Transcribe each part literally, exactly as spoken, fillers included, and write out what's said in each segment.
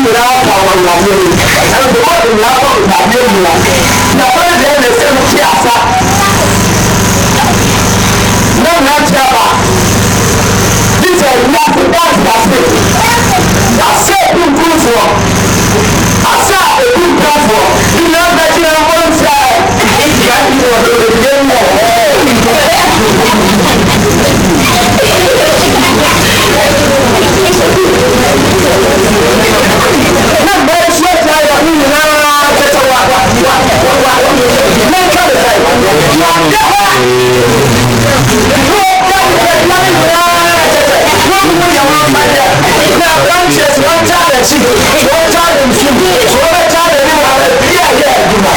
nyinaa ka wɔn wɔn wɔn ɛna de wɔn de nyinaa kɔ ntaade mu na na wɔn de ɛna ɛsɛ mu ti asa na wɔn ati aba disɛ nyase daasi ase ase ekunkunfoɔ ase ekunkunfoɔ nyinaa bɛ gyina wɔn nsa ɛyɛ ɛyɛ wɔn de ɛyɛ mu na mbɛ ehyia ti ayɛ ɔno nyinaa kɛtɛ wa wa wa wa wa ne nka de sɛ wa de hɔ na wɔn yɛ wɔn na branches wɔn kya n'akyi wɔn kya ne nsu wɔn kya ne ne wa bi a yɛ adwuma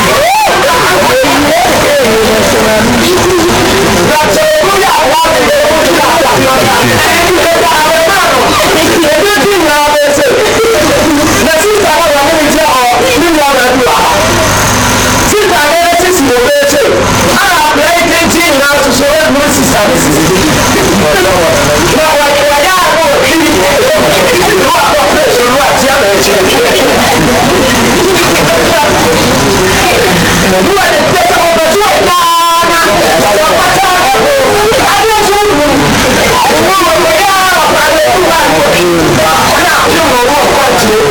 branches wɔn yɛ awa de yɛ wɔn yɛ awa de yɛ awa de ebi ti nyinaa bɛ se na sista na wɔn mo gyina hɔ ne nyinaa bɛ du ha sista na yɛ sisi wɔ bɛ se a abira yi tenti nyinaa soso yɛ no sista ne sisi na wɔyɛ wɔyɛ ano wɔ kiri wɔ akɔ fɛ so no a tia na ɛkyɛ ne wɔ de tɛ sɛ ɔbɛ so ɔdaa na ɔpata adeɛ so mu ɔmo wɔ wɔyɛ a ɔpata ɛwɔ ano ɔna ɔyɛ wɔ wɔ kɔ akyire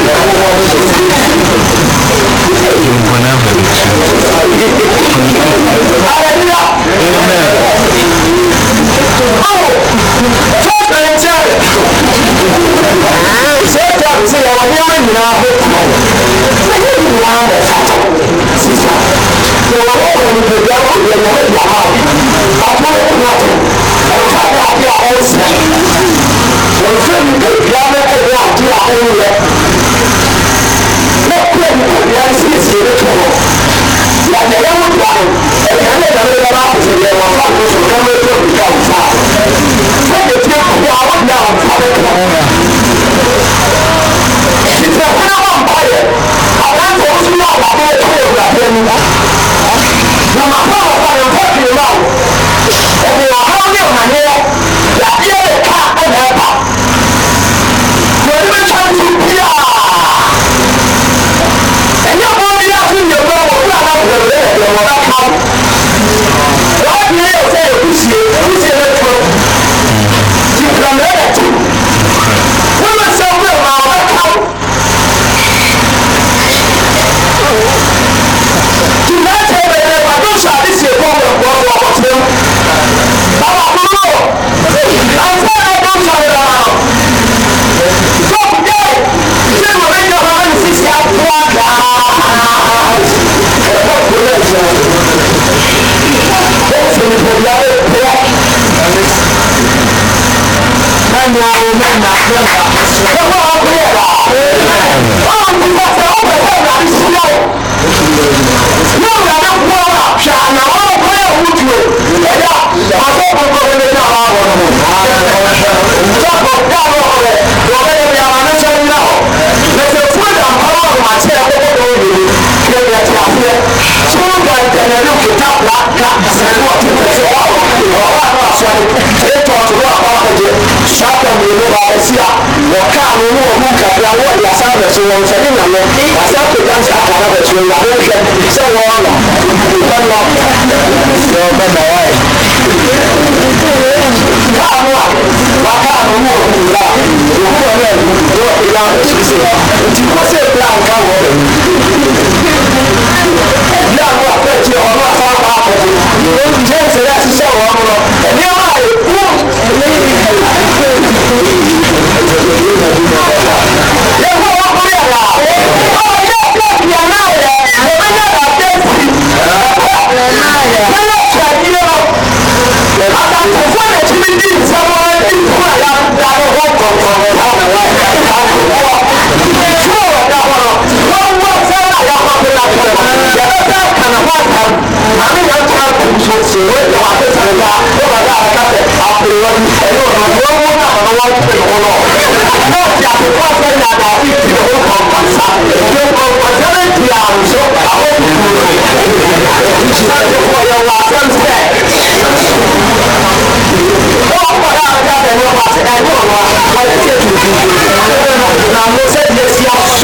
Now,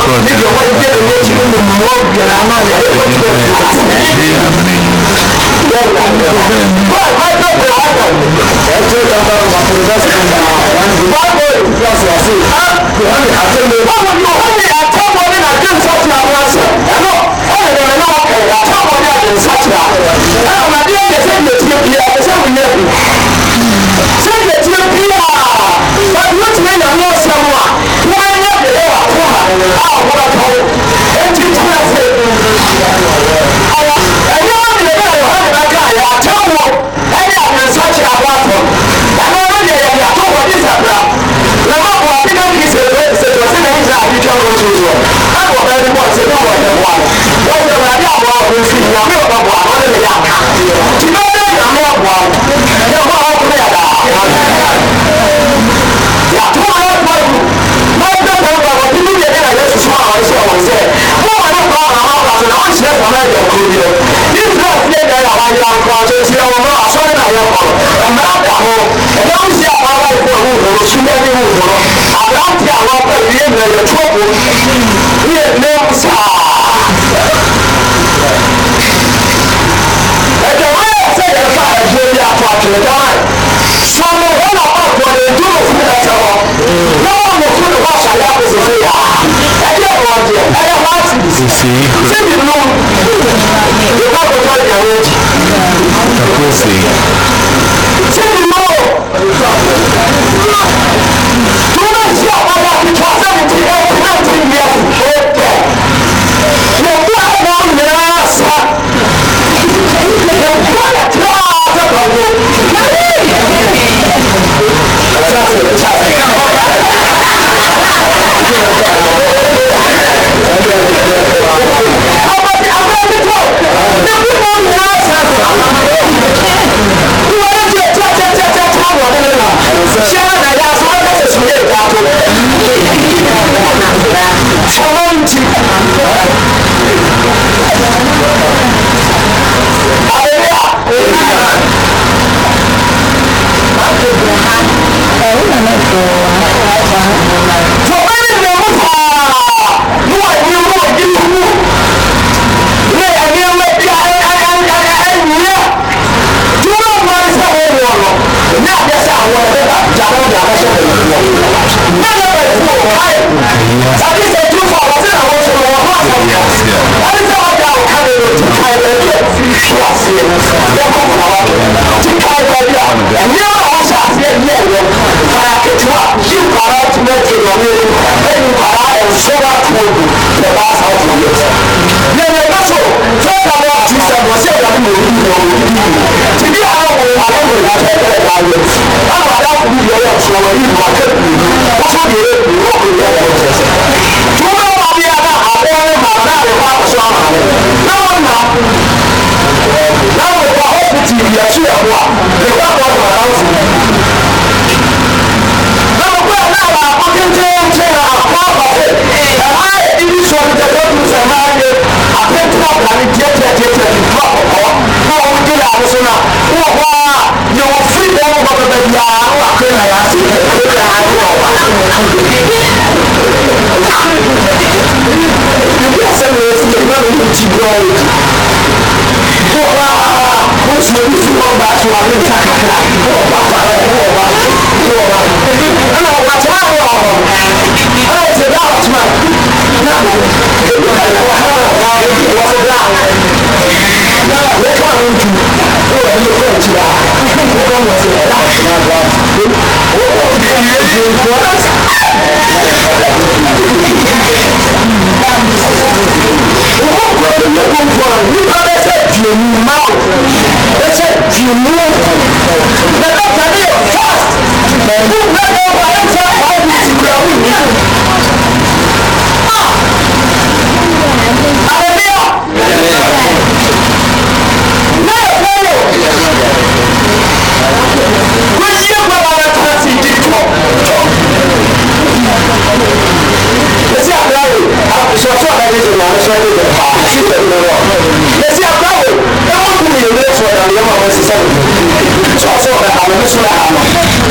níbi ọwọ́ ìgbé rẹ̀ ní ìṣẹ́ ní ìmọ̀ ọ̀gbẹ̀rẹ̀ àmà rẹ̀ ẹ̀kọ́ tí ó ti wà sí ẹ̀.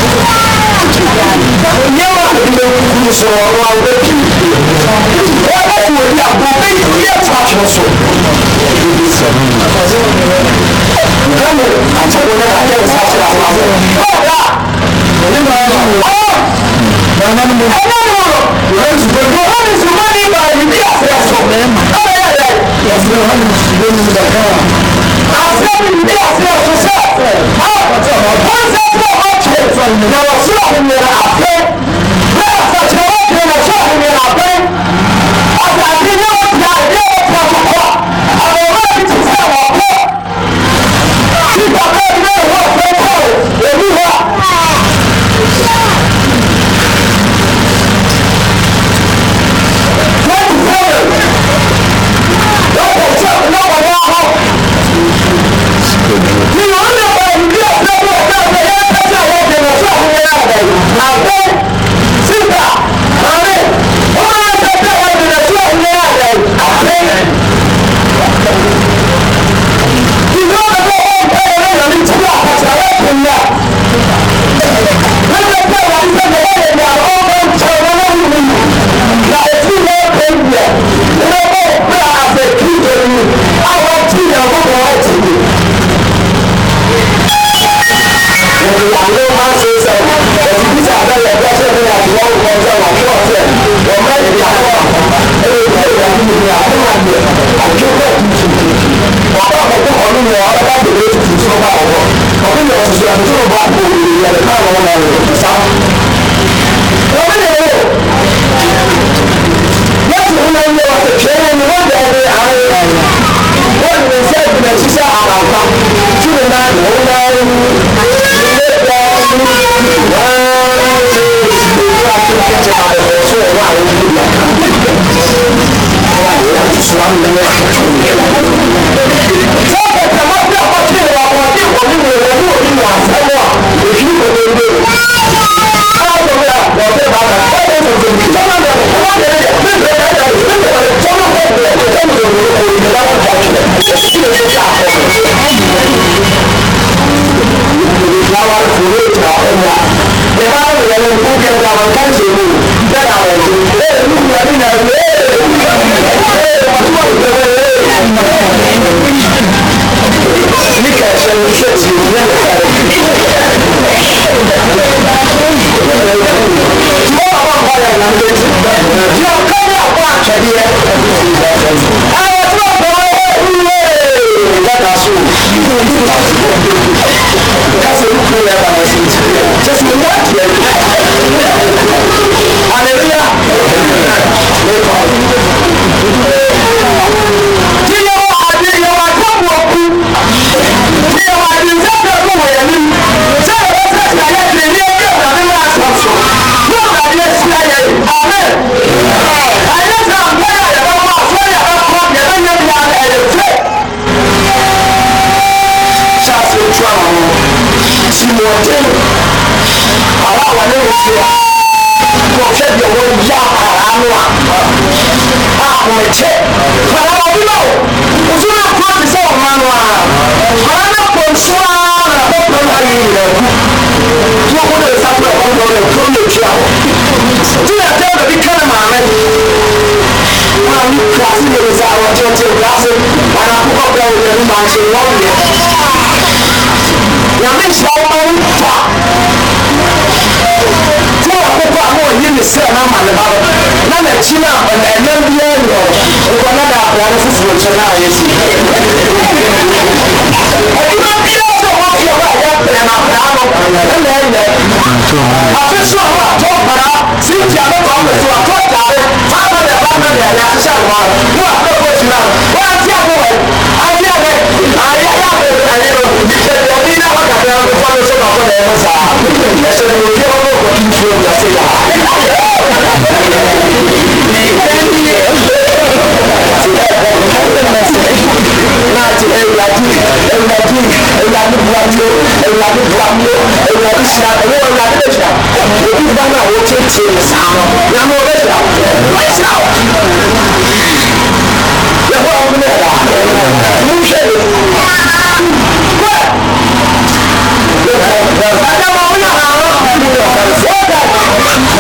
So, so Kamu acha kuona haja ya sasa la mambo. Oya. Ni maana. Oh. Maana ni mbona? Wewe usipende wewe usumani bali pia sasa. Oya ya. Ya sio hali msibeni mdaka. Asemi pia sasa sasa. Ah, kwanza kwa wote. Na wasio kumera ape. Wewe sasa wote na sio kumera ape. Hata ndio ya leo kwa kwa. Amewahi kusema hapo.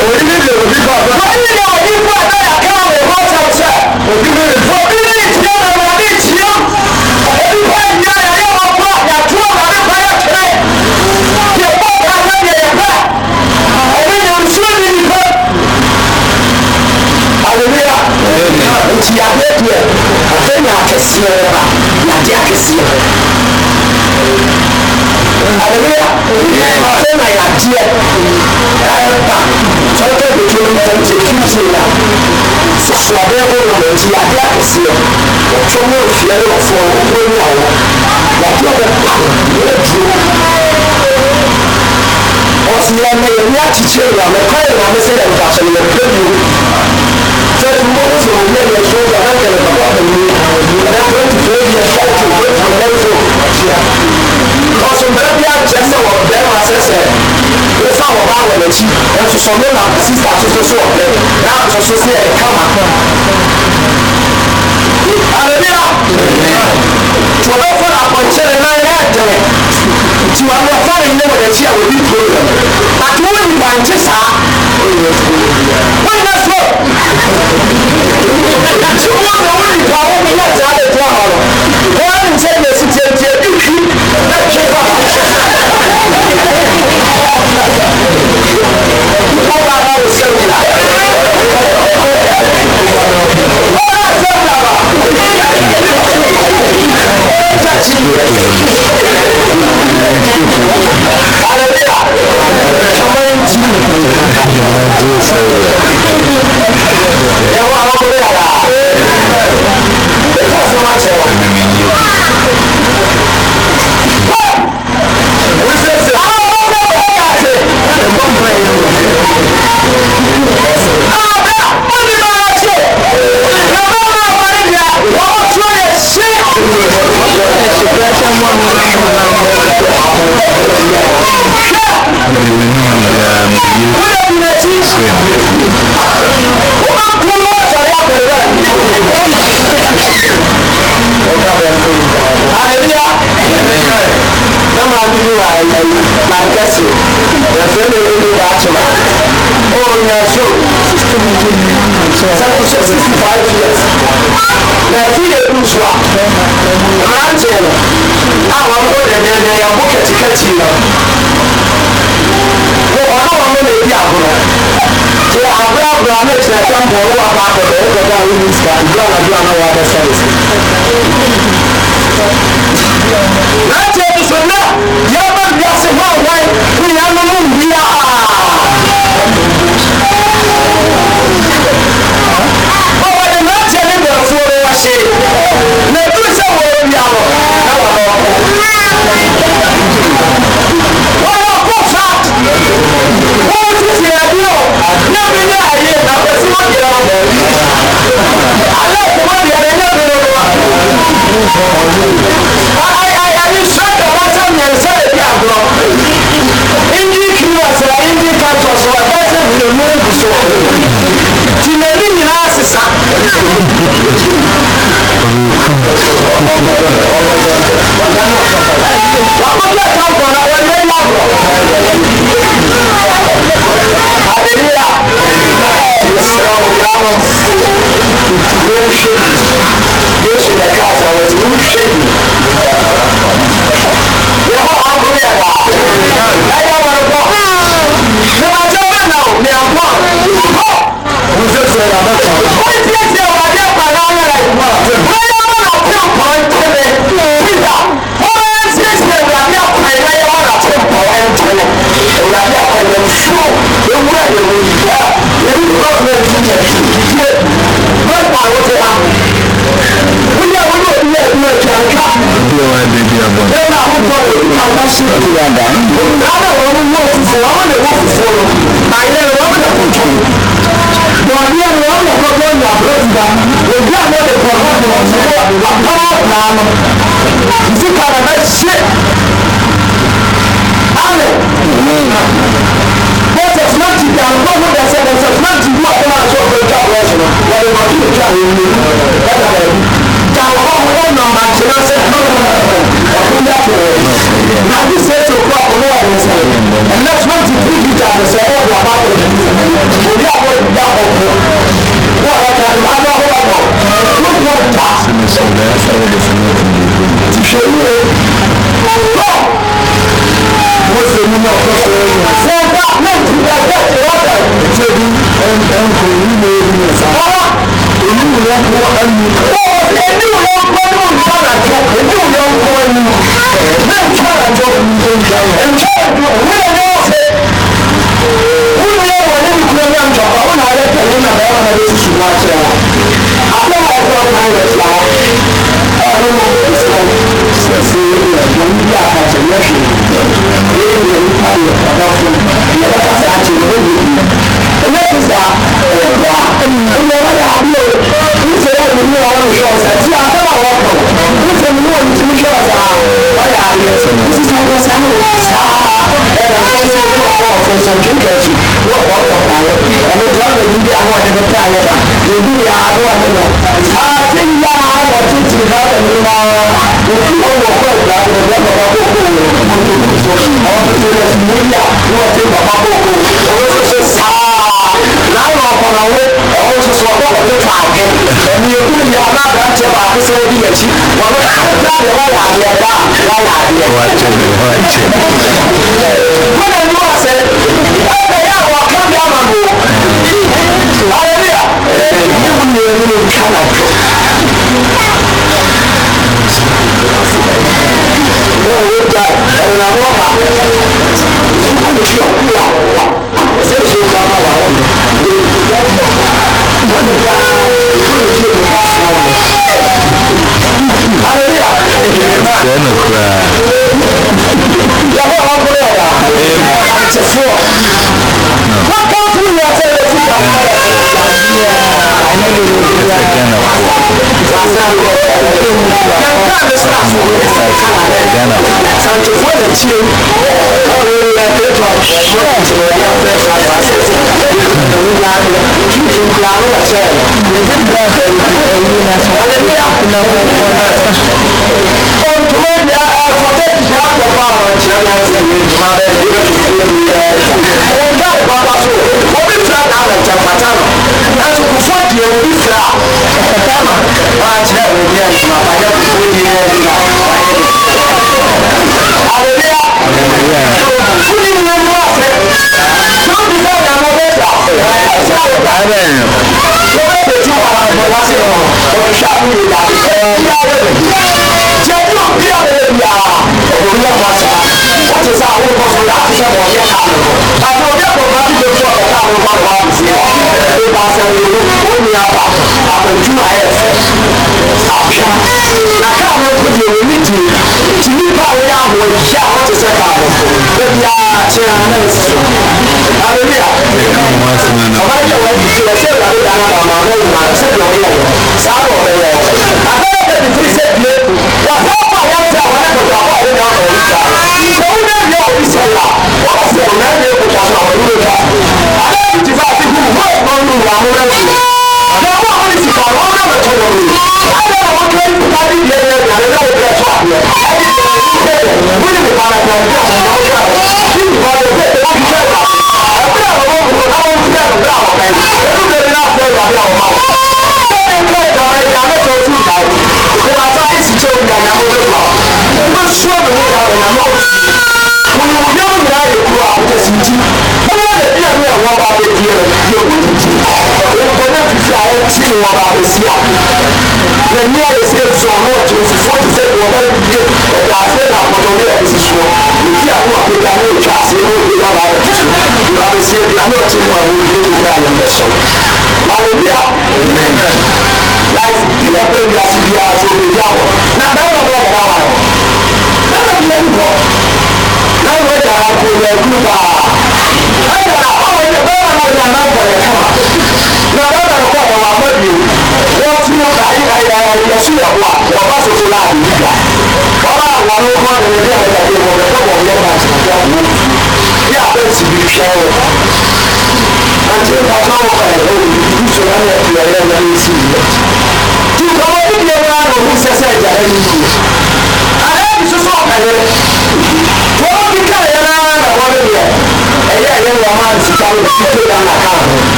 Obi see it. From what you are for, when you are like you are also, you are not teaching you. I'm a kind of a set of fashion. You are you. Just most of the men show the hand of the bottom. And I'm going to play the shout to wait for them to. Because from there, we are just our them as I said. Let's talk about when it's and to some men are sister to so of them. Now, to say, come on. Hallelujah. To offer up on children, I had to understand in them that you will be proven. But when you want to say, when that's what you want to win, you are only at the other tower. One in ten years, it's a deal. That's your And that's what you put it down and say, oh, da ẹ̀dá ẹ̀yẹ wọ́n yà á bí o nífẹ̀ẹ́ yà ní wọ́n wọ́n ṣe ọ̀sẹ̀ tí a fẹ́ wà wọ́n kọ̀ nífẹ̀ẹ́ ní wọ́n ti ṣe ọ̀sẹ̀ wọ́n yà á yẹ sísá wọ́n sá sáà ẹ̀rọ fẹ́ẹ́ wọ́n kọ̀ ọ̀fọ̀sọ̀ kékeré wọ́n kọ̀ ọ̀kọ̀ pààyẹ ẹ̀mí tí wọ́n lè ní bí àwọn ẹ̀dẹ̀ pẹ́ àyẹ̀ bá èdè yà á wọ́n ní lọ. àti yà á wọ̀ títì náà ẹ̀mí máa òfin ọ̀wọ̀ kọ̀ ìgbà ẹ̀dẹ̀ bàbá kókó àwọn tó lè fi mílíà ní wọ́n ti bàbá kókó owó ṣoṣo sáà láwọn ọ̀pọ̀lọpọ̀ ẹ̀wọ̀n ṣoṣo ọ̀pọ̀ ọ̀pọ̀ tó àgẹ́ ẹ̀mí ekú ni alága ń tẹ bá kó sẹ́wọ́n bí yẹn ti wọ́n lọ láti wọ́n yà àdìẹ dá wọ́n yà àdìẹ. wọ́n á jẹ wọ́n á jẹ. wọ́n lè ní wọ́n sẹ́ ẹ̀ yà wọ́n kán bí àmà bò hallelujah ẹ̀ yíwú ni ẹni ní kánà tó. wọ́n wọ́n gba ẹ̀rọ àwọn ọ̀pá wọ́n lè fi ọ̀kú wà ṣé ìṣe ìgbà máa wà wọ́n wọ́n lè gba ìṣe ìgbà máa wà wọ́n. hallelujah. sẹ́nu kura. yàrá àwọn ọkùnrin ọ̀gá àti fún ọ. wọ́n kọ́ fún ìyá sẹ́yìn fún ìgbà máa wà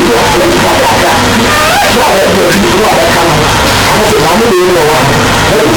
Thank you.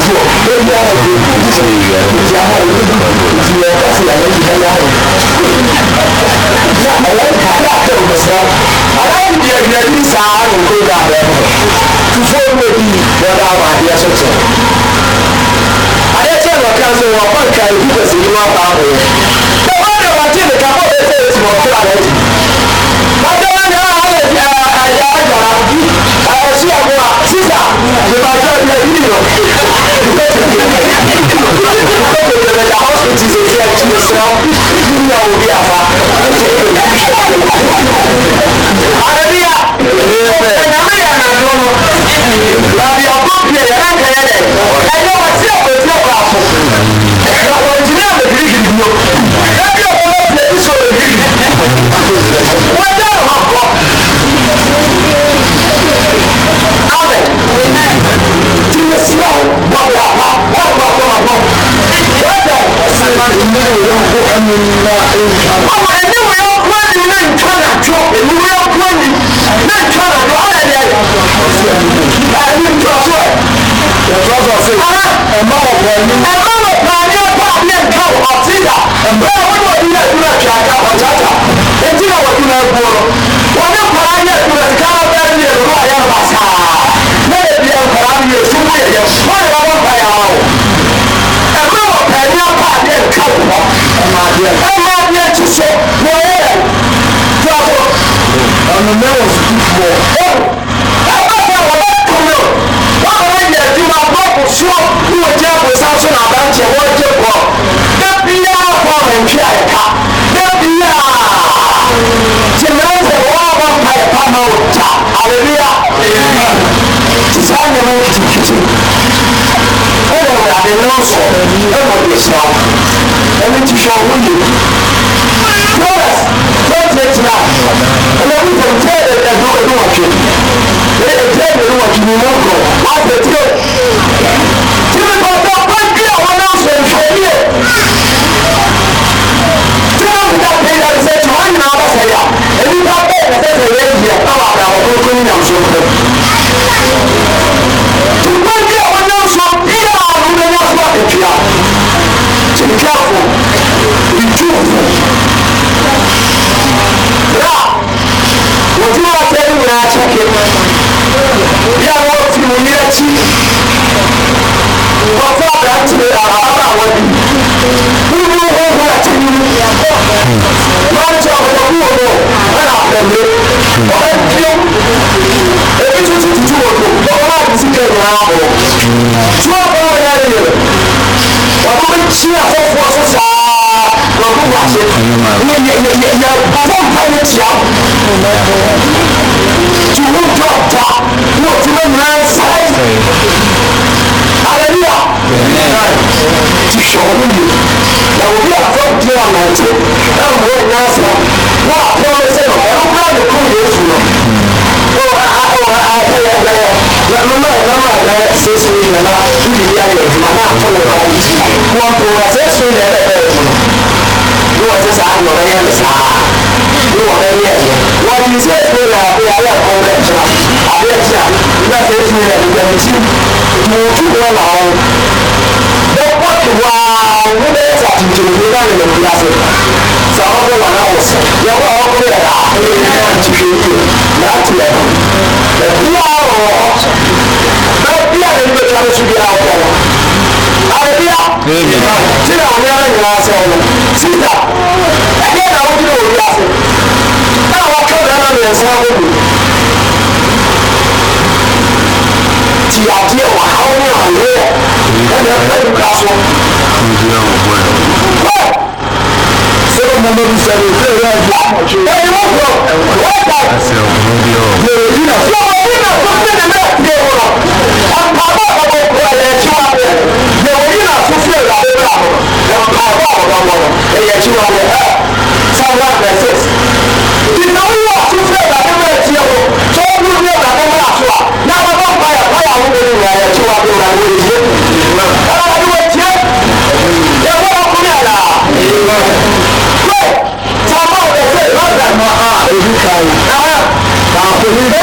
Wait,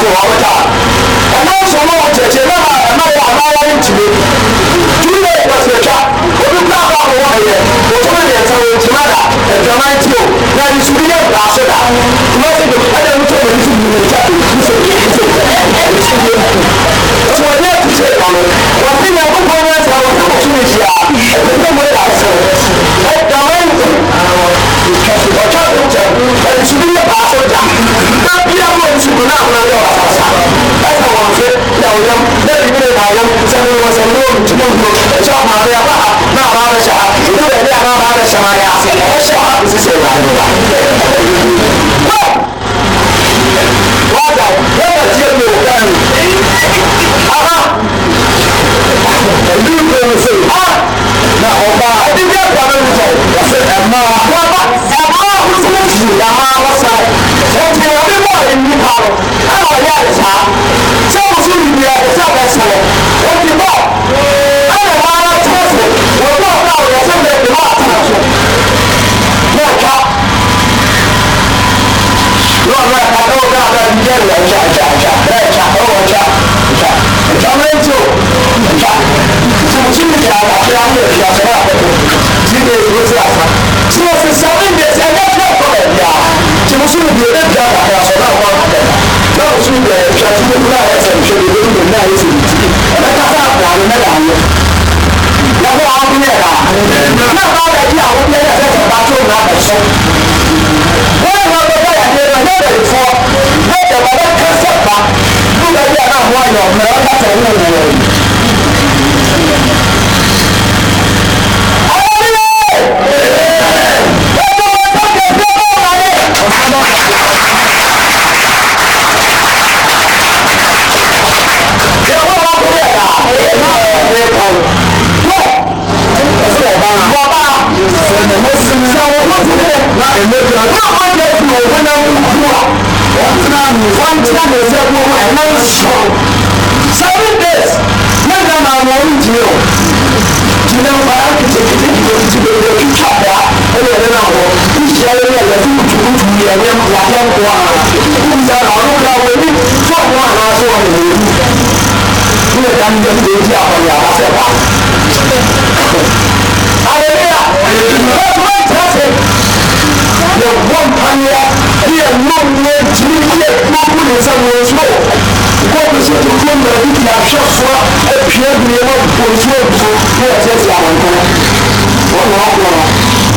wabata ɛna nso no kyekye na ɛna wɔ anaa ntumi tumi yɛ kwasɛtwa obi kura ba wɔ ɛyɛ wɔtɔn yɛ nsa wɔ ntima da ɛdwaman ti o na nisudi yɛ braaso da tuma se do ɛna no tɔ wɔn ti bu ne nsa nso nso nso wɔn yɛ ti sɛ ɛno wɔn ti nyɛ ko pɔn yɛ sɛ wɔn ti kɔ tumi hyia ɛna mo yɛ asɛ ɛdwaman ti ɔtwa so kyɛ nisudi yɛ braaso da na bia mo nsuku na ahoɔ yɛ wɔ asasa ɛsɛ wɔn fɛ na wɔn yam na ebi ne na yam sɛ wɔn wɔ sɛ wɔn wɔ ntoma nkulo ɛkyɛ ɔmaame aba ha na aba abɛhyɛ ha ebi wɔ ɛbi a na aba abɛhyɛ ha yɛ ase ɛhyɛ ha bisi sɛ ɛwɔ ano wa. wada yɛba tie mi o dan aha ɛbi nkɔ mu sɛ ha na ɔba ɛbi bi akɔ ne mu sɛ wɔsɛ ɛmaa waba ɛmaa ahosuo ti ɛmaa wɔsa ɛti wɔde bɔ nipa no ɛna ɔyɛ ɛsa sɛ wɔso bibi a ɛsɛ abɛsɛ wɔde bɔ ɛna ɛmaa no tena so wɔbɔ ɔba a wɔyɛ sɛ bɛbi bɔ atena so na ɛka na ɔno ɛka na ɔka aba bibi ɛna ɛtwa ɛtwa ɛtwa ɛtwa ɛwɔ ɛtwa ɛtwa ɛtwa no ɛnti o ɛtwa sɛ wɔso bibi a wɔafɛ ano ɛtwa sɛ wɔabɛkɔ ti de ɛfiri sɛ asa sɛ wɔsɛ seven days ɛnyɛ fɛ kɔ baabi a sɛ wɔso bibi ɛna bia kakra so na wɔn akɔ na wɔso bibi a ɛtwa so bibi a ɛsɛ nhwɛ bibi ɛna ɛna ayɛ sɛ ti ɛbɛkasa akora no na ayɛ na hɔ a wɔnyɛ ha na ba baabi a wɔnyɛ yɛ sɛ sɛ bato na abɛso wɔn a wɔbɛbɔ yɛ de na yɛ bɛyifoɔ na yɛ bɛbɛka sɛ ba ne baabi a na ho ayɛ ɔmmerɛ ɔkasa ne wɔn yɛ seven days yẹn na maa wọn ń di o jìnnà nkwadaa kìtìkìtì kìtìkìtì bèbè kíkà bá ẹni ẹni náà wọ ìṣe ẹni ẹni ẹni kutukutu yẹ ẹni wàhálà nkọ àná ìṣe ẹni ọdún kura wọ ebi fún ọmọ àná aṣọ wọn wọ ebi ní ẹ̀ka ní ẹni bèbí àkọlẹ̀ àbáṣẹ bá. Hallelujah! Wọ́n ti sẹ́ yẹ wọ́n mpanyẹ yẹ nọ́ nyẹ jìnnì yẹ kúkú ní sẹ́ wọ́n sọ wọ́n bẹ sẹ́ tó tó mẹ ẹbí kì í ahwẹ́ fún ẹpìẹ́ bi yẹ wọ́n bọ̀ ojú ẹ̀bùsọ ní ẹ̀sẹ̀ ti àwọn nǹkan wọ́n nà ọ́ kọ́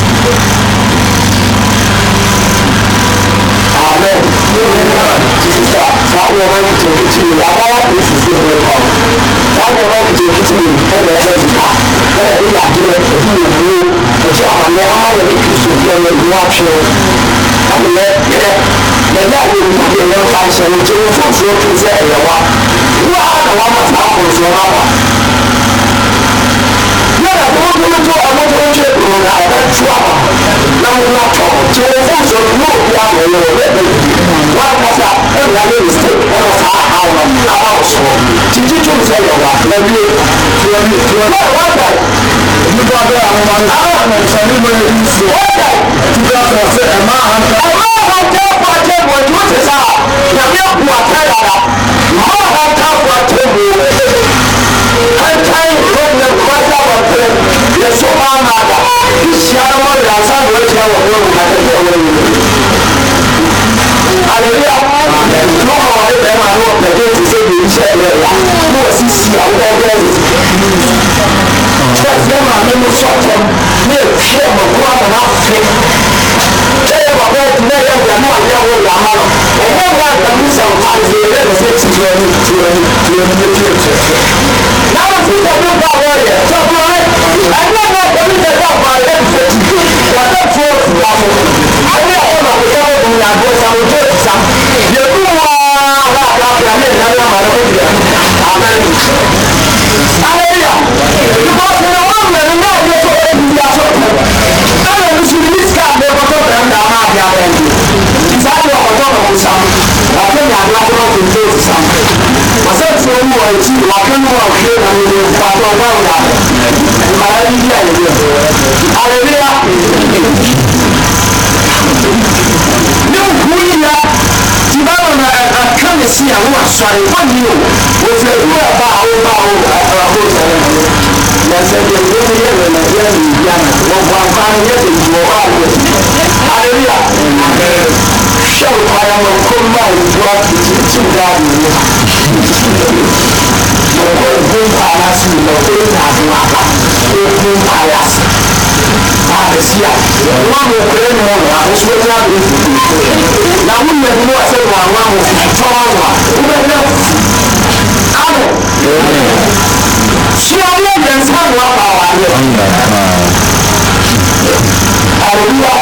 amen sísá sáwọn ọmọ ẹni tó kìtì mi àbáwá kò sì sí ẹgbẹ́ kan sáwọn ọmọ ẹni tó kìtì mi ẹgbẹ́ ẹgbẹ́ ìgbà ẹgbẹ́ ìyá àdúrà ẹbí ìwé ẹ̀jẹ̀ àmàlẹ́ àmàlẹ́ ní kìtì mi ẹgbẹ́ ìwé àṣẹ àmàlẹ́ yẹ lẹ́yìn àyè ìpàdé ẹ̀yẹ ńlá ìṣẹ̀lẹ̀ tí wọ́n fún ìṣòro tó ń sẹ́ ẹ̀yẹ wa wọ́n á kà wọ́n mọ̀ sí àkóso ọ̀rọ̀ wa. yẹ́nà tó ń dúró tó ọmọ tó ń ṣe ìròyìn àbẹ́ tú àbá náà ń lọ tọ̀ tí wọ́n fún ìṣòro yóò fi àbẹ̀ yẹ wọ́n lẹ́gbẹ̀ẹ́ yìí wọ́n á kọ́sà ẹ̀rù ayé ìsè wọ́n lọ sá àwọn àwọn ọ̀ṣọ́ títí tó ń sẹ́yọ̀ wá lẹ́bí lẹ́bí wọ́n wọ́n bẹ̀ nípa bẹ́ẹ̀ àwọn ọmọ àwọn ọmọ ìṣẹ́ nínú ẹ̀rí sí wọ́n bẹ̀ títí wọ́n sọ sí ẹ̀ máa hàn tẹ́ ẹ̀ máa hàn tẹ́ ọ̀pọ̀ àti ẹ̀bùn ẹ̀dùn ó ti sá yàmi ẹ̀kú àtẹ́ yàrá máa hàn tẹ́ ọ̀pọ̀ àti ẹ̀bùn ẹ̀ntẹ́ ìrọ̀lẹ́ kọ́sà wọ̀tẹ́ yẹ̀sọ́ máa ń nàdà ìṣẹ́ àwọn ìyàsá ló ti ẹ̀wọ̀ ní ọ̀rùn àtẹ́kẹ́ ọ̀rọ̀ yìí. Àlèlúyà ló kọ̀ wọ́n ẹgbẹ́ máa ní ọ̀pẹ̀ tó ti ṣe ìlú iṣẹ́ rẹ̀ yá ní wọ́n sì ṣì àwọn ẹgbẹ́ rẹ̀. Ṣẹ́ẹ̀sì ẹ̀ máa nínú sọ́ọ̀tọ̀ ní èkúṣe ọ̀mọ̀ fún àwọn náà fi. Ṣẹ́yẹ bàbá ẹ̀kú náà yẹ ìgbà náà yẹ wọ́n ìyá máa lọ. Ẹ̀gbẹ́ ìgbà ìgbàlú sọ̀rọ̀ àti ẹ̀rẹ́ rẹ̀ ṣe ti yẹ ní ti yẹ ní ti yẹ ní ti yẹ ní. Náà ti tẹ̀lé bá wọ́n yẹ tọ́kùn rẹ̀ ẹgbẹ́ náà tẹ̀lé tẹ̀lé àwọn àlẹ́ ìfẹ́ ti yàtọ̀ fún òkú wa fún. Àwọn ẹ̀kọ́ náà kò tẹ́wọ́ fún ìyàgbọ́ ìsàmù tó ìsà. Yẹ̀kú wá wá àgbà ní ìdájọ́ àmàlẹ́ òbí rẹ̀. Amen. Hallelujah. Because in the one man now you so in the so. Now you should be this guy never go down the map ya ben. Inside your hotel of some. I think I have not to do some. I said so you are wọ́n yìí o o ṣe ìwé ẹ̀bá àwọn bá àwọn àtàwọn àbò sọ̀rọ̀ yìí yẹsẹ̀ bí ẹgbẹ́ mi yẹ lẹ́nu yẹ ní ìyá náà wọ́n bọ̀ àǹfààní yẹ ti ju ọwọ́ àgbẹ̀ aleluya ṣẹ́wọ̀n pààyà wọn kó má ìjọ àtúntì tí ó dáa nìyẹn lọ́wọ́ ìgbón pààyà sí lọ́wọ́ ìgbà àdúrà àbá ìgbón pààyà sí pààyà sí à wọ́n mọ̀ pé ní wọn wà ó sọ wọ́n àbí ìfòkè na wọ́n yẹ kí wọ́n sẹ́nu àwọn àwọn òfin tó wọ́n wà ó bẹ̀ náà àmọ̀ ṣé ọwọ́ yẹn sáà wà pa wà ní aleluya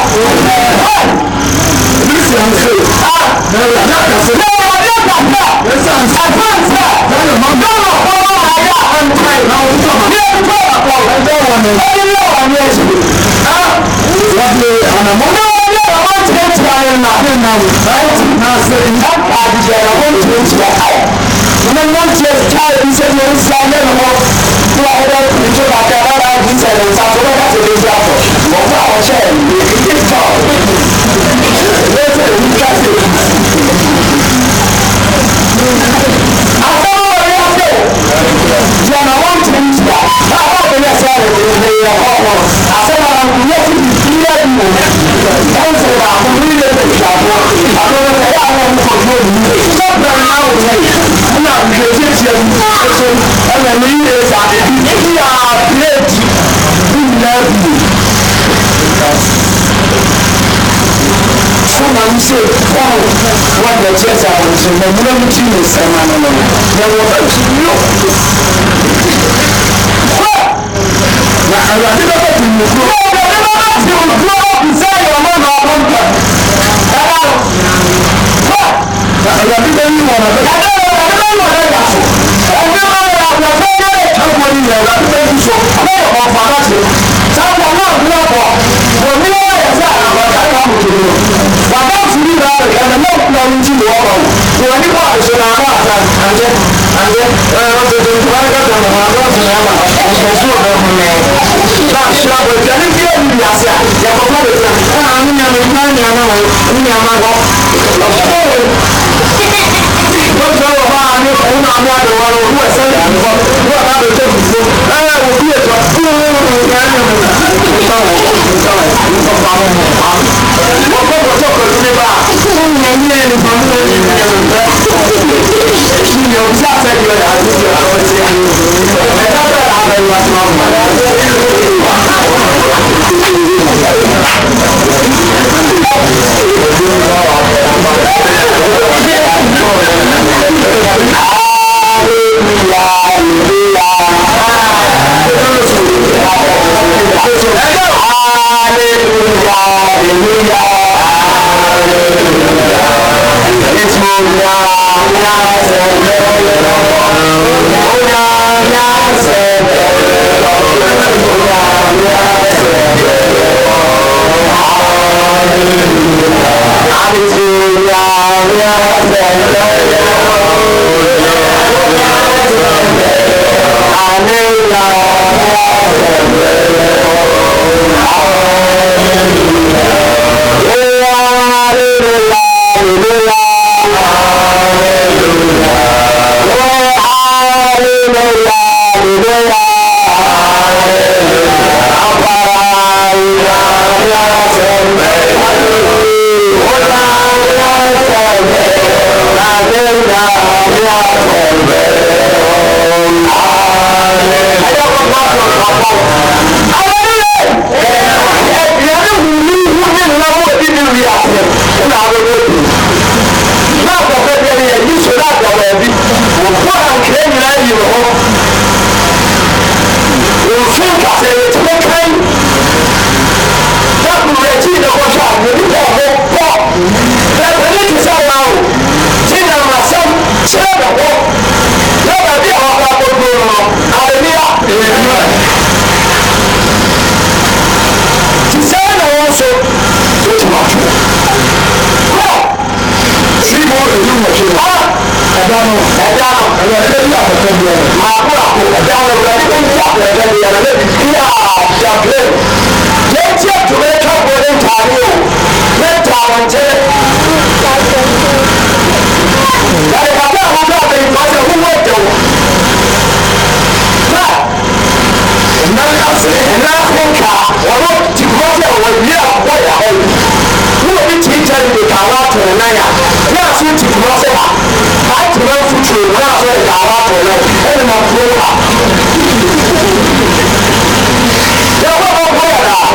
christian say ah bẹ́ẹ̀ ni a sọ bẹ́ẹ̀ wọ́n yẹ kàkà advance bẹ́ẹ̀ mọ bẹ́ẹ̀ mọ ọmọ ayé àkàntà yìí náà wọ́n tọ́ ní ẹni tó wà pọ̀ ẹgbẹ́ wọn ni ẹni ní ọ̀wà ní ẹ̀sìn ah wọ́n fi ọ̀nà mọ́ náà wọ́n yẹ ọmọ tí ó ti ayé nà ní nà wò báyìí náà ṣe ìyá àdìjẹ ọmọ tí ó ti ayé ọmọ wọn ti ẹ̀ ká ẹni ṣe ní ẹni sí ayé ni wọ́n fún ọmọ ìjọ àti àwọn àti ìṣẹ̀lẹ̀ ìṣàkóso láti lè ṣe àpọ̀ wọ́n fún àwọn ṣẹ́ ẹ̀ ní ìjọ lẹ́sẹ̀ ní káṣí àtàwọn ọ̀rẹ́ ọ̀fẹ́ yàrá wọn ti ń jìyà báwọn ọ̀rẹ́ ẹ̀sẹ̀ rẹ̀ lè yẹ ọ̀pọ̀ àtàwọn ọ̀rẹ́ ti di ilé ìwò wọ́n ti rà àwọn orílẹ̀ èdè ìgbàgbọ́ àwọn ọ̀rẹ́ àwọn ọmọ ọ̀gbọ́n òní sọ́ọ̀bù náà wò yẹn nínú àgbègbè tí èsì ẹ̀mí ẹ̀sọ́ ẹ̀mẹ̀ ní ilé ẹ̀sà ìdí àbílẹ̀dì ìlẹ́bù fún wọn ṣe fún wọn lè jẹ́ ẹ̀sà àwọn ìṣẹ̀lẹ̀ mọ́ múlẹ̀ tí mo sẹ́ máa nínú lọ́wọ́ bá ti yọ. na àwọn àti bàbá ti mú kúrò. ọ̀rọ̀ ní bàbá ti mú kúrò ìṣe ìyọ̀mọ́ náà wọ́n gbà. ẹ̀rọ wà na àwọn àti bàbá yìí wọ̀n náà. ẹ̀rọ wà ní bàbá wọ̀n náà yà fún. ẹ̀rọ wà ní bàbá wọ̀n náà yà fún. ẹ̀rọ wà ní bàbá wọ̀n náà yà fún. ẹ̀rọ wà ní bàbá wọ̀n náà yà fún. sáwọn náà bí wọ́n bọ̀ wọ́n ní wọ́n yẹ sí àwọn àgbàkà mùtòrò bàbá fúri rà rẹ̀ ẹ̀rọ náà kúlọ̀ ní ti wọ́ ọ̀ wọ́n ní kó àṣẹ náà wà sá àjẹ́ àjẹ́ ẹ̀rọ tuntun tí wọ́n kẹ́kẹ́ mọ̀ wọn lọ́wọ́ sí ẹ̀ma ọ̀sẹ̀ fún ọ̀dọ́ fún mi náà ṣe àbọ̀ ìjà ní bí ẹ̀mí bí àṣẹ yàtọ̀ fún ọ̀dọ̀ ìjà ẹ̀ náà ní yàrá ìgbà ní àná wọn ní yàrá wọn. wọ́n ti lọ́wọ́ bá a ní òun náà ní àdéhùn wọn òun ẹ̀sẹ̀ ìyàwó wọ́n bá bẹ̀ tó fún un ẹ̀ wò bí ètò Let's got a brother who went to. Now, and I think I want to go there when we are quite a home. Who will be teaching the Kawata and Naya? Now, since you must say, I to know future, now, so the Kawata and my brother. Yeah, what about that?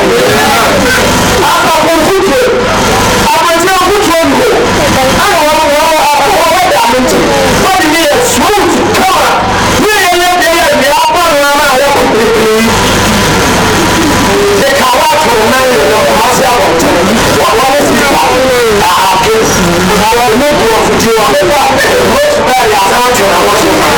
I'm not going to put you. I'm going to put you on you. I don't want to know what happened to you. What do you mean? Smooth. Come on. We ain't let the other up on the the Kawata man in the Masia what was the ah case I will not go for you on the most very account and I was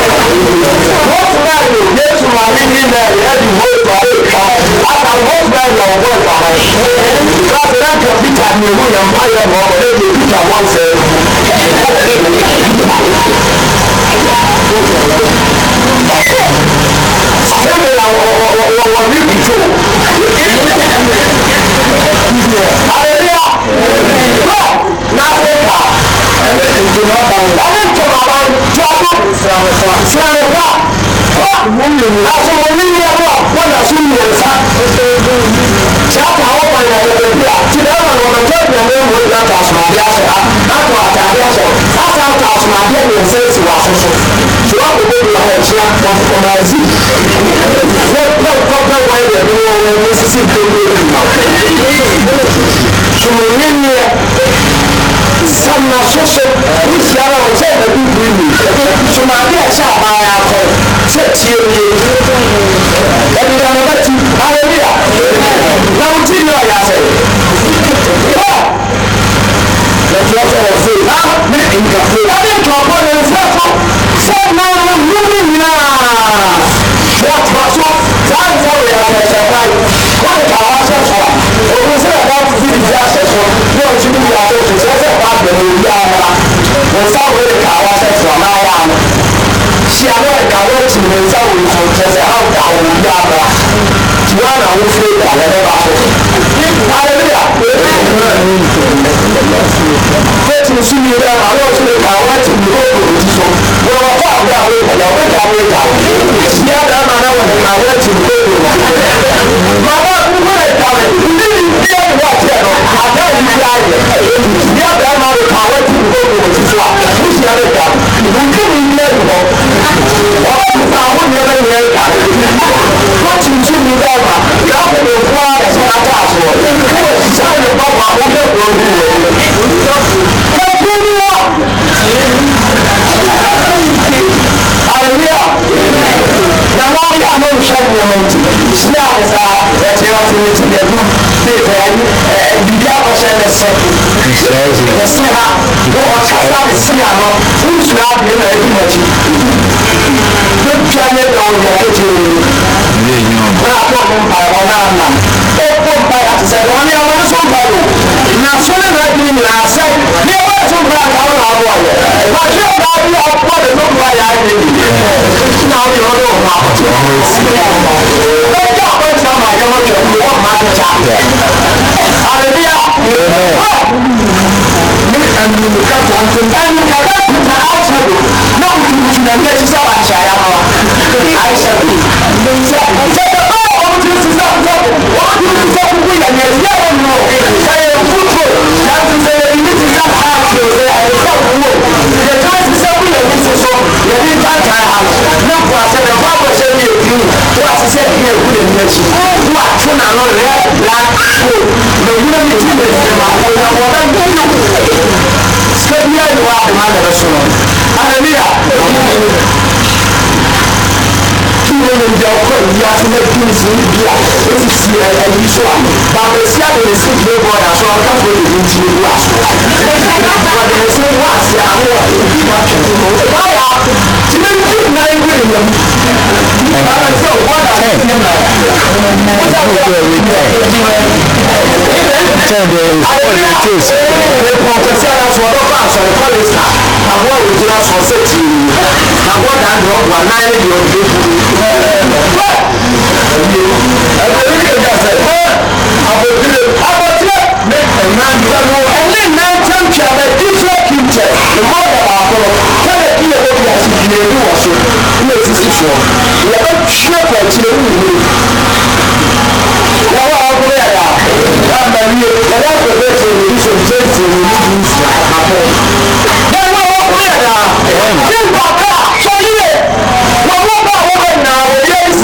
most very yes my meaning there the most very I can most very on what I because that can be that me who am I am or the teacher once said and then you do also. You is this issue. You are not sure for children. Now I go there. I'm a real. I want to go to the issue of safety. We need to use that happen. Then I go there. Then back up. So you. What about women now? Yes.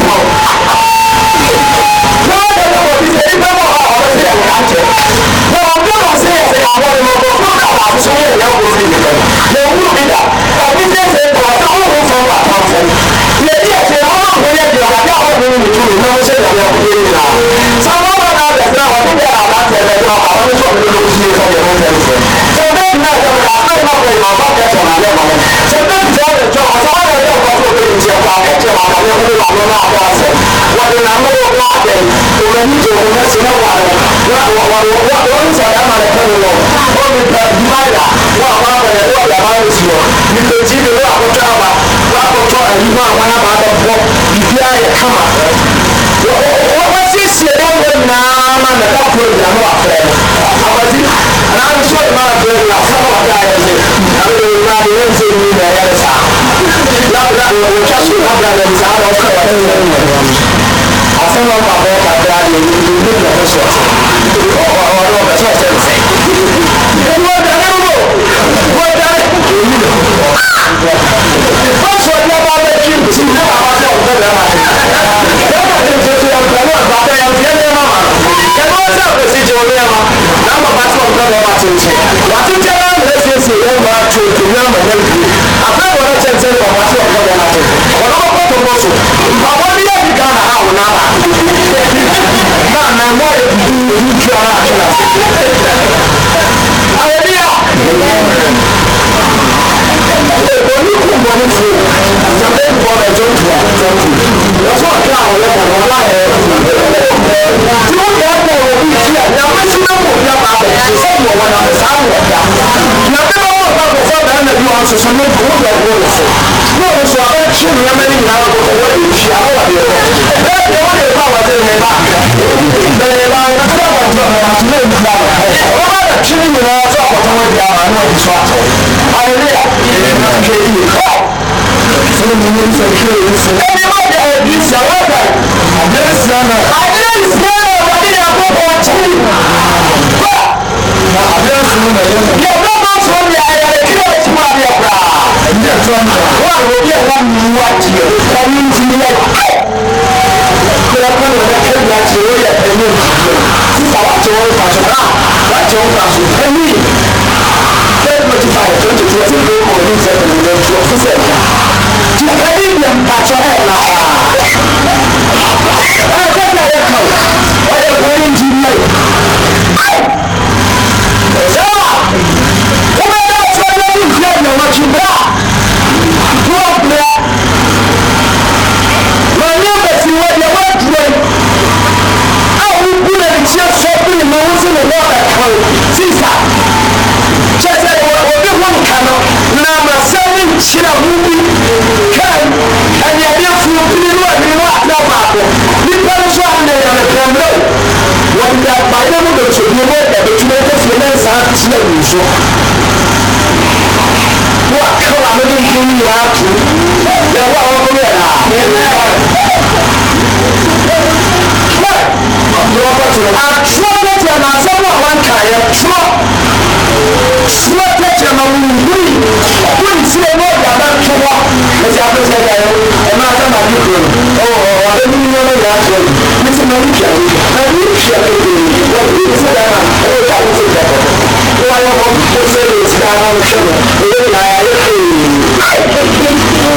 No, no, no. This is even more hard to say. No, I'm not saying I want to go. No, no, I'm saying I want to go. No, who did that? I didn't say that. I don't know from what I'm saying. Yeah, yeah. So I'm not going to do that. I don't want to do it. No, I'm saying I want to do it now. So I'm not going to do that. I think that I'm not going to do that. I want to do it. So then now, I'm not going to do that. So then the job, I saw the job of the job. I get you. I'm not going to do that. What the number of what they do, we need to invest in a while. What what what what is our money coming on? What we divide. What what what the money is here. You can see the what what job. What what job and you want one about the what you buy a camera. What what is here? Don't now man the top of the what friend. I was in and I'm sure the man is like some of the guys. I mean, you know, you see me there at the time. Now that we just have that is out of I said, I'm not going to die. You need to have a shot. Or a shot, I say. What the hell? What the hell? What's what you're about to do? See, now I'm not going to die. I'm not going to do it. I'm not going to die. I'm going to die. Can I say the situation? Now I'm about to go back to the what you tell them? Let's say, I'm about to do it. I'm going to do it. I'm not going to tell them what you're going to do. I'm not going to do it. I'm going to do it. Now, now, what if you try to hallelujah. When you come on the food, something for a joke. That's what I want to lie. You don't get more of these here. Now, what's the number of your mouth? You say you want to sound like that. You never know about the fact that you answer something for what you're going to say. No, so I'm not sure you're making out of what you share. That's the only power to me back. But if I was to live with that, I'm not chilling with all sorts of what you are. I know it's what. Hallelujah. So the means of curious. Everybody has this, however. Yes, sir. I didn't say what did I go for chilling. But, you're not going to be a killer to my brother. Yes, sir. What will be a one you watch you? Coming to me like, you're not going to kill that you will get a new. Since I watch your own fashion, watch your own fashion. I mean, very motivated. Don't you see a good one? You said, and you don't you said, you can even catch your head now. I don't know what comes. What are you going to do? So, come on, that's what you're doing. You're watching that. Go up there. My neighbor, see what you're watching. How we put it in just something in the house in the water. Sister, just said, what you want to come up. Now, my son, she a movie. Come, and you're here for you. You know what you want to know. You can't show them on the camera. When that by the way, you know that the tomatoes will not start smelling so. What color are you doing now? Yeah, what are you doing now? What? I'm trying to tell myself one kind of trouble. What that you're going to do? Wouldn't see a word about trouble. Let's have to say that. I'm not going to do it. Oh, I don't know that. Listen, I'm not I need to share with you. What is that? Oh, that was it. Why am I going to say this? I'm on the show. Really, I agree.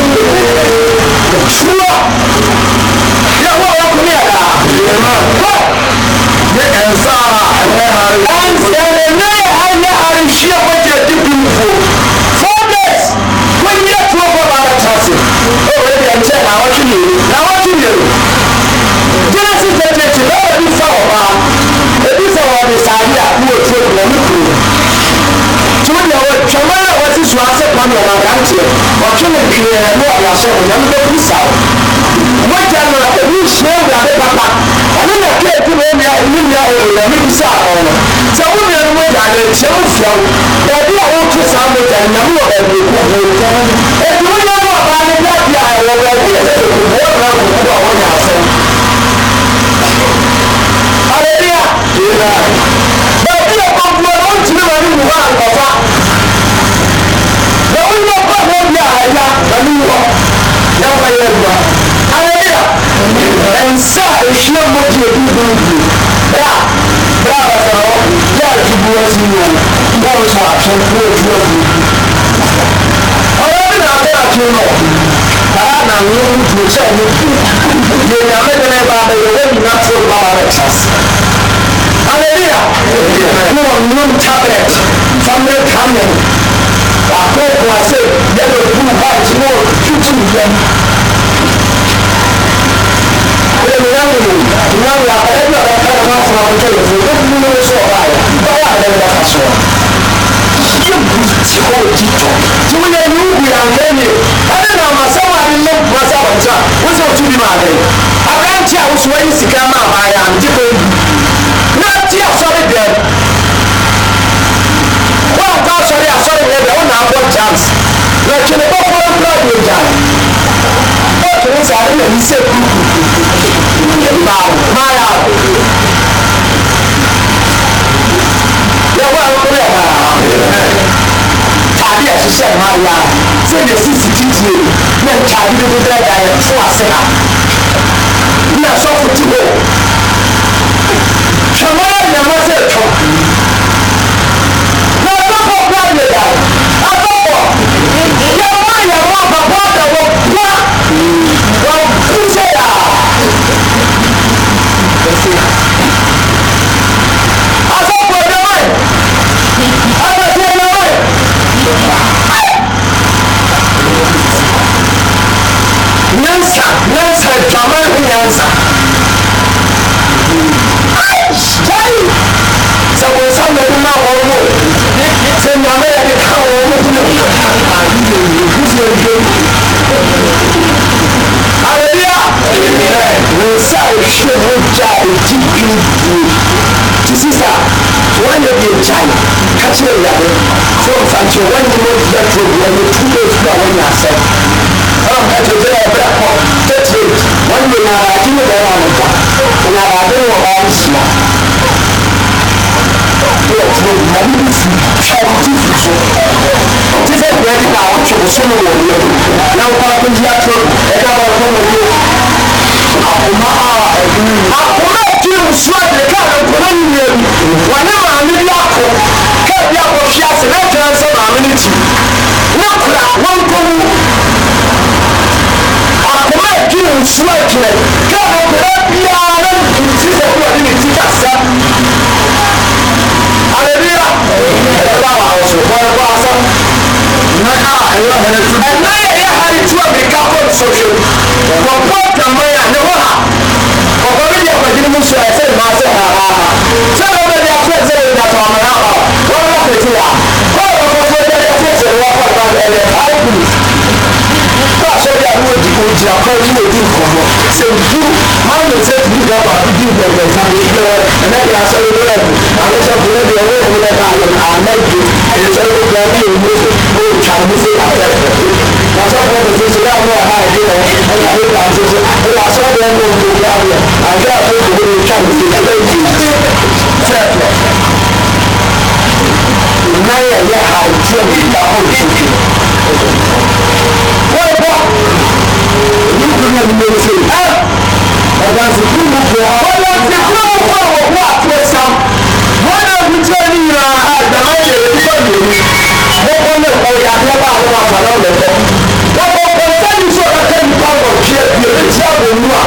Sure. Yeah, what are you doing now? What? Yeah, and Sarah. And Sarah, I am sure what you're doing for. Four days. When you get to a lot of chances. Oh, really, I'm saying, I want you. I want you. Genesis thirty-two, let me say, let me say what is idea who will take the new. So when you are trying to what is your asset money on our country, or can you create a more yourself and you go to South? What can you have to share with the papa? And then I can't do any of the India or the Mississippi. So when you are with a shelf, the idea of to sound with a number of people. And you know about yɛ bi bi bi bra bra basa hɔ yɛ a ti bu ɔsi yɛ yɛ a wɔsɔ atwe ne etu efu ɔyɛ bi na ate atwe no ara na ne mu tu kyɛ ne yɛ nyame de ne ba bɛ yɛ wɔ nyina to ba ba bɛ kyas hallelujah no no tablet family coming akoko ase yɛ bɛ bu ba ti mo tutu yɛ Ele não é um não é a palavra da cara mais na boca do fogo, não é só vai. Vai lá da da pessoa. E o busco de todo. Se o ele não vira nele, ele não mas só vai não mas só vai já. O seu tudo mal aí. A grande a os vai se cama vai a tipo. Não tinha só de ver. Qual tá só de a só de ver, não há boa chance. Não tinha nem para falar para o já. Pode não sabe nem se Now, my out. Yeah, well, Tadi as you said, my love. Say the C C T V. Then Tadi to the guy for a second. We are so good to go. Shamara, you must say, no, don't go blind with that. I don't go. You're my, you're my, but what the what? Well, who said that? Nyansa, nyansa, drama nyansa. Jai, sabu sabu tu na omo. Senyame ya ni kau omo tu ni. Hallelujah. Nyansa ishe jai jipi. Tisisa, wanya bi jai. Kachi ya ni. So sancho wanya mo ya tu wanya tu ya tu wanya se. Oh, that's a very black hole. That's it. One day, I think they're on the top. And I don't know how to see it. Yes, the money is charity. This is ready now to the summer. Now, what can you do? And I will come with you. I will not do sweat the car of Columbia. Whenever I'm in the apple, cut the apple shots and I turn some amenity. Not that one thing. Kí n sún ẹ̀jẹ̀ kí àwọn ọkùnrin bí ara ìdí ìṣẹ̀kú ọdún ìdí kàṣá. Àlèbíyà ẹ̀rọ bá wà ọ̀sùn fún ẹ̀kọ́ asán. Ẹ̀ná yẹ yẹ ha ìtú ọ̀bìnká kó nsọ̀ṣọ̀. Wọ́n bọ́ ọ̀tàmọ́ yà ní wọ́n hà. Ọ̀pọ̀ bí yẹ kọ̀dí ní mú sọ ẹ̀sẹ̀ ìmọ̀ àṣẹ hà hà hà. Sọ́dọ̀ bẹ́ẹ̀ ni a fẹ́ ẹ̀sẹ̀ ìdàtọ̀ àmọ́ yà hà. Wọ́n bá fẹ̀ sí yà. Bọ́ọ̀lù ọkọ̀ fún ẹgbẹ́ ẹ̀sẹ̀ ìṣẹ̀lẹ̀ wọ́n òjì àkọ́ yìí lè dín nǹkan mọ́ ṣe ìdú máa ń lè ṣe ìdú ìjọba àbíjú ìgbẹ̀gbẹ̀ ìtàgé ìgbẹ́ ẹ̀mẹ́bí aṣọ ilé ẹ̀kú àwọn ìṣẹ́kùn lẹ́bi ọwọ́ òun lẹ́ka àmẹ́jọ ẹ̀yẹsẹ́ gbogbo ẹ̀mí ìlú ìṣàmúṣe àtẹ̀kọ̀ lọ́sọ̀kọ̀ tó ṣe láwọn ọ̀há ìdí rẹ̀ ẹ̀yà nípa àṣẹṣe ẹ̀yà sọ́ọ̀dọ̀ ẹ̀mí òun tó gbà wẹ̀ àjọ àtẹ̀kọ̀ ló ṣàmúṣe lẹ́yìn fẹ́ẹ̀tọ̀ ìnáyà yẹ àìjọ ìdáhùn ìṣòkè wọ́n bọ́ nítorí ẹni ló ṣe ẹ́ ọ̀gá sì kú mú fún ọ. wọ́n lọ sí kú mú fún àwọn òkú àti ẹ̀sán wọ́n lọ fi tí ẹni yàn àgbàmọ́ ìyẹ̀rẹ̀ nígbà yìí wọ́n kọ́ lè kọ́ ìyá bí wọ́n bá àwọn àfàlà ọ̀lẹ́kọ́. wọ́n kọ́ kọ́ sẹ́ni sọ̀rọ̀ kẹ́ni pàwọ̀ kí ẹ bí ẹni tí a bò nù à.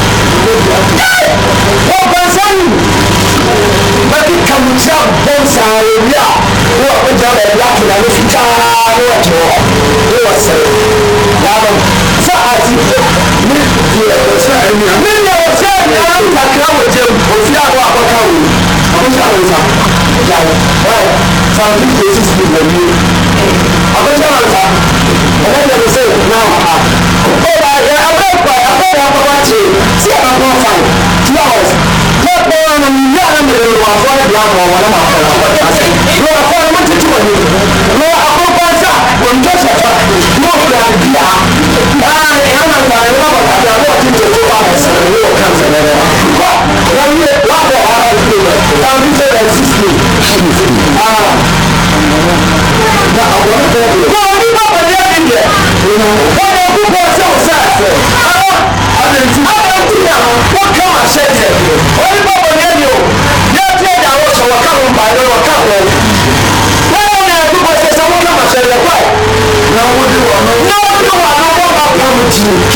wọ́n kọ́ sẹ́ni bẹ́ẹ̀ni kàmùtà bọ́ǹsà òwúrọ̀ à wọ́n kọ́ jẹ́ ọ̀rẹ́ láti rà ní fìkà wọ́n jẹ́ wọ́n wọ́n sẹ́yìn yàrá sáàtì ní ìyẹ̀wọ̀sẹ̀ ẹ̀mí à. ní ìyẹ̀wọ̀sẹ̀ ẹ̀mí à ń kàkiri àwọn jẹun òfin àwọn àkọ́kọ́ wò àkọ́kọ́ àwọn ìta yàrá wáyé fàmìlì kèésì sí ìwọ̀n mi. àkọ́kọ́ àwọn ìta ọ̀gá ìyẹ̀wọ̀sẹ̀ náà wà á. ó wà ẹ̀ abẹ́ ìgbà abẹ́ ìyá bàbá tì sí àbábọ̀ fàn two hours. lọ́pọ̀ ọ̀nà yàrá mi lè wà fún ẹ̀dùn àwọn ọ̀wọ́ náà máa fẹ́ lọ́wọ́ fún ọmọ títí wọ̀ ní. lọ́wọ́ àkọ́kọ́ sá wọ́n jọ́ sọ̀tọ̀ yóò fi àbí à. Ah, ẹ̀yà máa gbà ẹ̀rọ bàbá tàbí àwọn ọ̀tí tó tó wà ẹ̀sẹ̀ rẹ̀ yóò kàn sẹ̀rẹ̀ rẹ̀. wọ́n yé lábọ̀ ara ìgbé rẹ̀ tàbí tẹ̀lẹ̀ sísè. na àwọn ọ̀tẹ̀ rẹ̀. wọ́n ní bàbá ní ẹ̀mí rẹ̀. wọ́n yẹ kó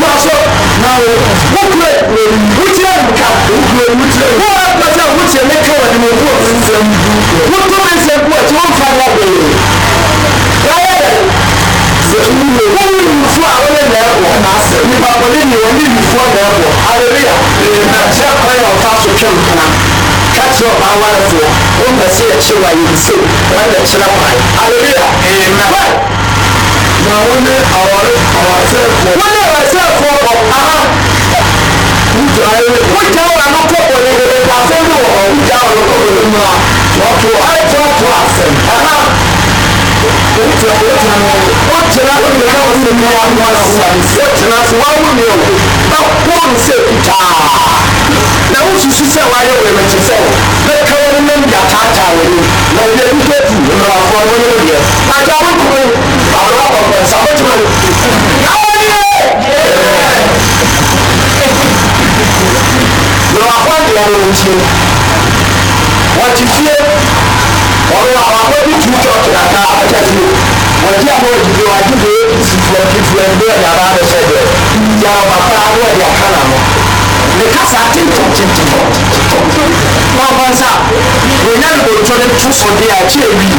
so na wo kure wo tire nka wo kure wo tire wo ba ta wo tire ne ka wa ni mo wo nsem wo to me se ko ti wo fa ya be ya ze ni wo ni fu a wo le na wo na se ni ba ko ni ni wo ni fu na wo hallelujah na cha kwa ya fa so twem kana catch up our for on the say chiwa you say when the chira kwa hallelujah amen na wone our our self wone our self for aha uja uja wa no ko ko ni de ka se no uja wa no ko ni ma wa to ai to to asen aha uja uja no uja na ko ni ka wo ni ya wa na wa uja na so wa wo ni o ba ko ni se ta na wo susu se wa ye we me che se na ka wo ni ya ta ta wo ni na ye ni ke tu na wa wo ni ye na ja wo ko ba ro ko ko sa wo tu ya wo ni no wa kwa ni wo ni che wa ti fie wa wa wa ko bi tu cho ta ka a ta ti wa ti a mo ji wa ji be si fo ki fo en be ya ba de se de ya ba pa wo ya kana no le kasa tin tin tin tin ma ba sa we na go to the two so dey a che wi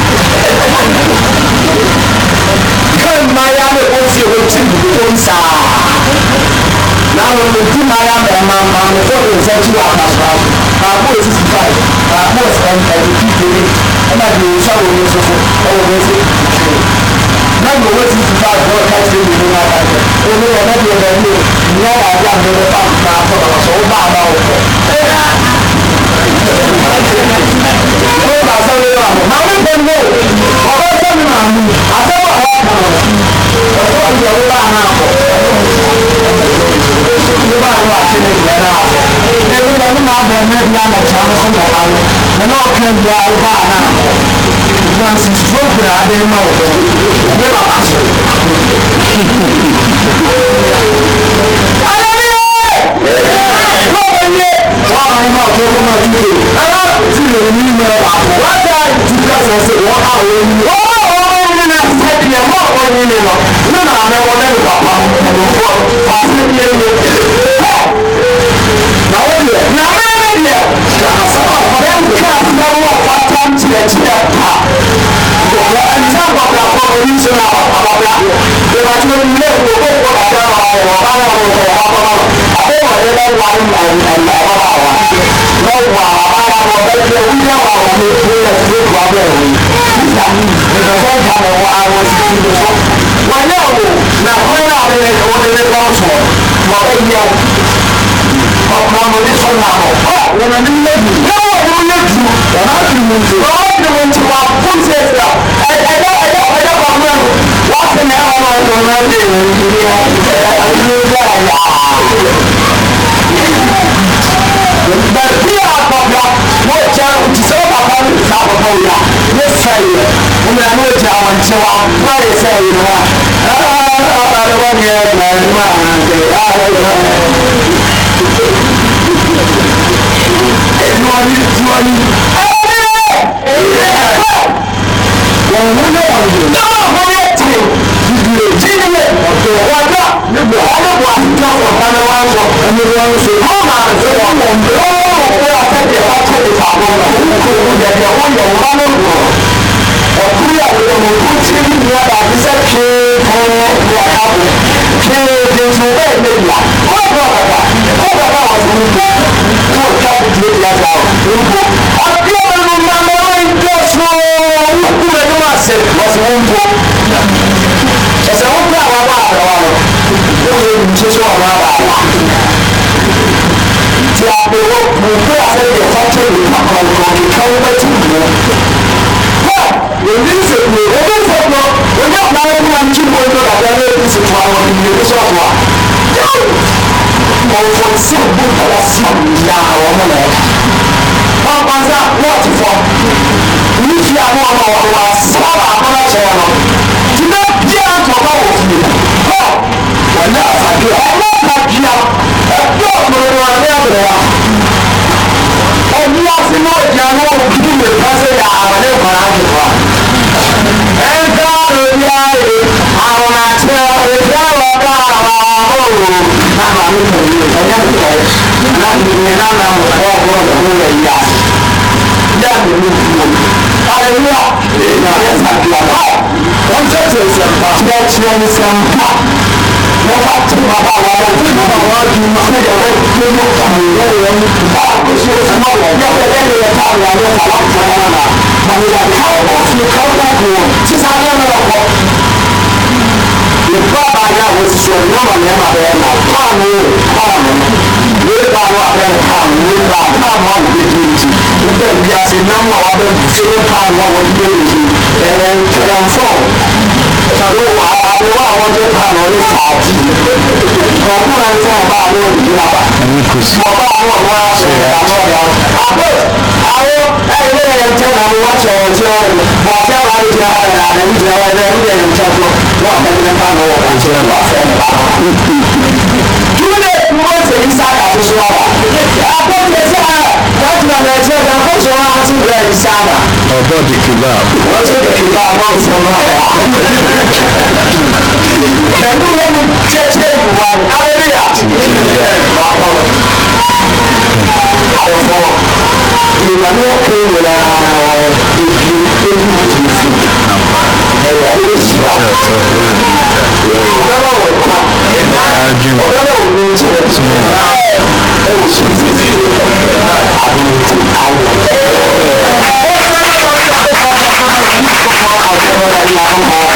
kan ma ya me o fi o tin ko sa na wo mo ti ma ya me ma ma mo to o se ti wa ka sa ba bo si fa ba bo se en e ti ti ni e ma di so wo ni so so o wo se na go we ti fa go ka ti ni na ba o ni na di o ni ni ya ba ja me ba ba ko ba so ba ba o ko e ya o ba so le wa ma we be mo o ba so ni ma mu a so ba wa ka o so ni o ba na ko o ba wa ti ni ya na e ni na ma ba me ya na cha so ba wa na no kan ya o ba na na si so kura de ma o be ba ba so I 妈咪同意，人家不来，那你你那那我我我我也一样，那你你阿拉路亚，那也差不多好，我这就是把钱钱想法。我把这把把我的这个把我的那个我那个很多人他不是什么我要在这里他两个好好说了，他们讲靠我去靠我苦，其他样的我。你爸爸家我是说那么年嘛的嘛，他们他们，你爸爸的他们你爸他们的经济，你的家是那么我的这个他们我的经济，呃，这样说。假如我打电话，我就看我的手机，我不能这样大陆，你知道吧？我大陆我要是打过聊，啊不，啊我哎那个人叫我我手机，我叫哪里家的啦？人家那那边人叫说，我跟人家我感觉我真的，因为我这一撒卡就说了，啊不接下来，我这个呢这个不说啊，这个一撒的。 哦，到底可以我这个可以把我说了呀。全部都接接不完，阿雷利亚，我说你们都可以了，你你你不清楚，哎呀，你喜欢，我刚刚我看，我刚刚我们这个什么，哎，我是自己，啊，你啊我，我刚刚我刚刚我刚刚我刚刚我刚刚我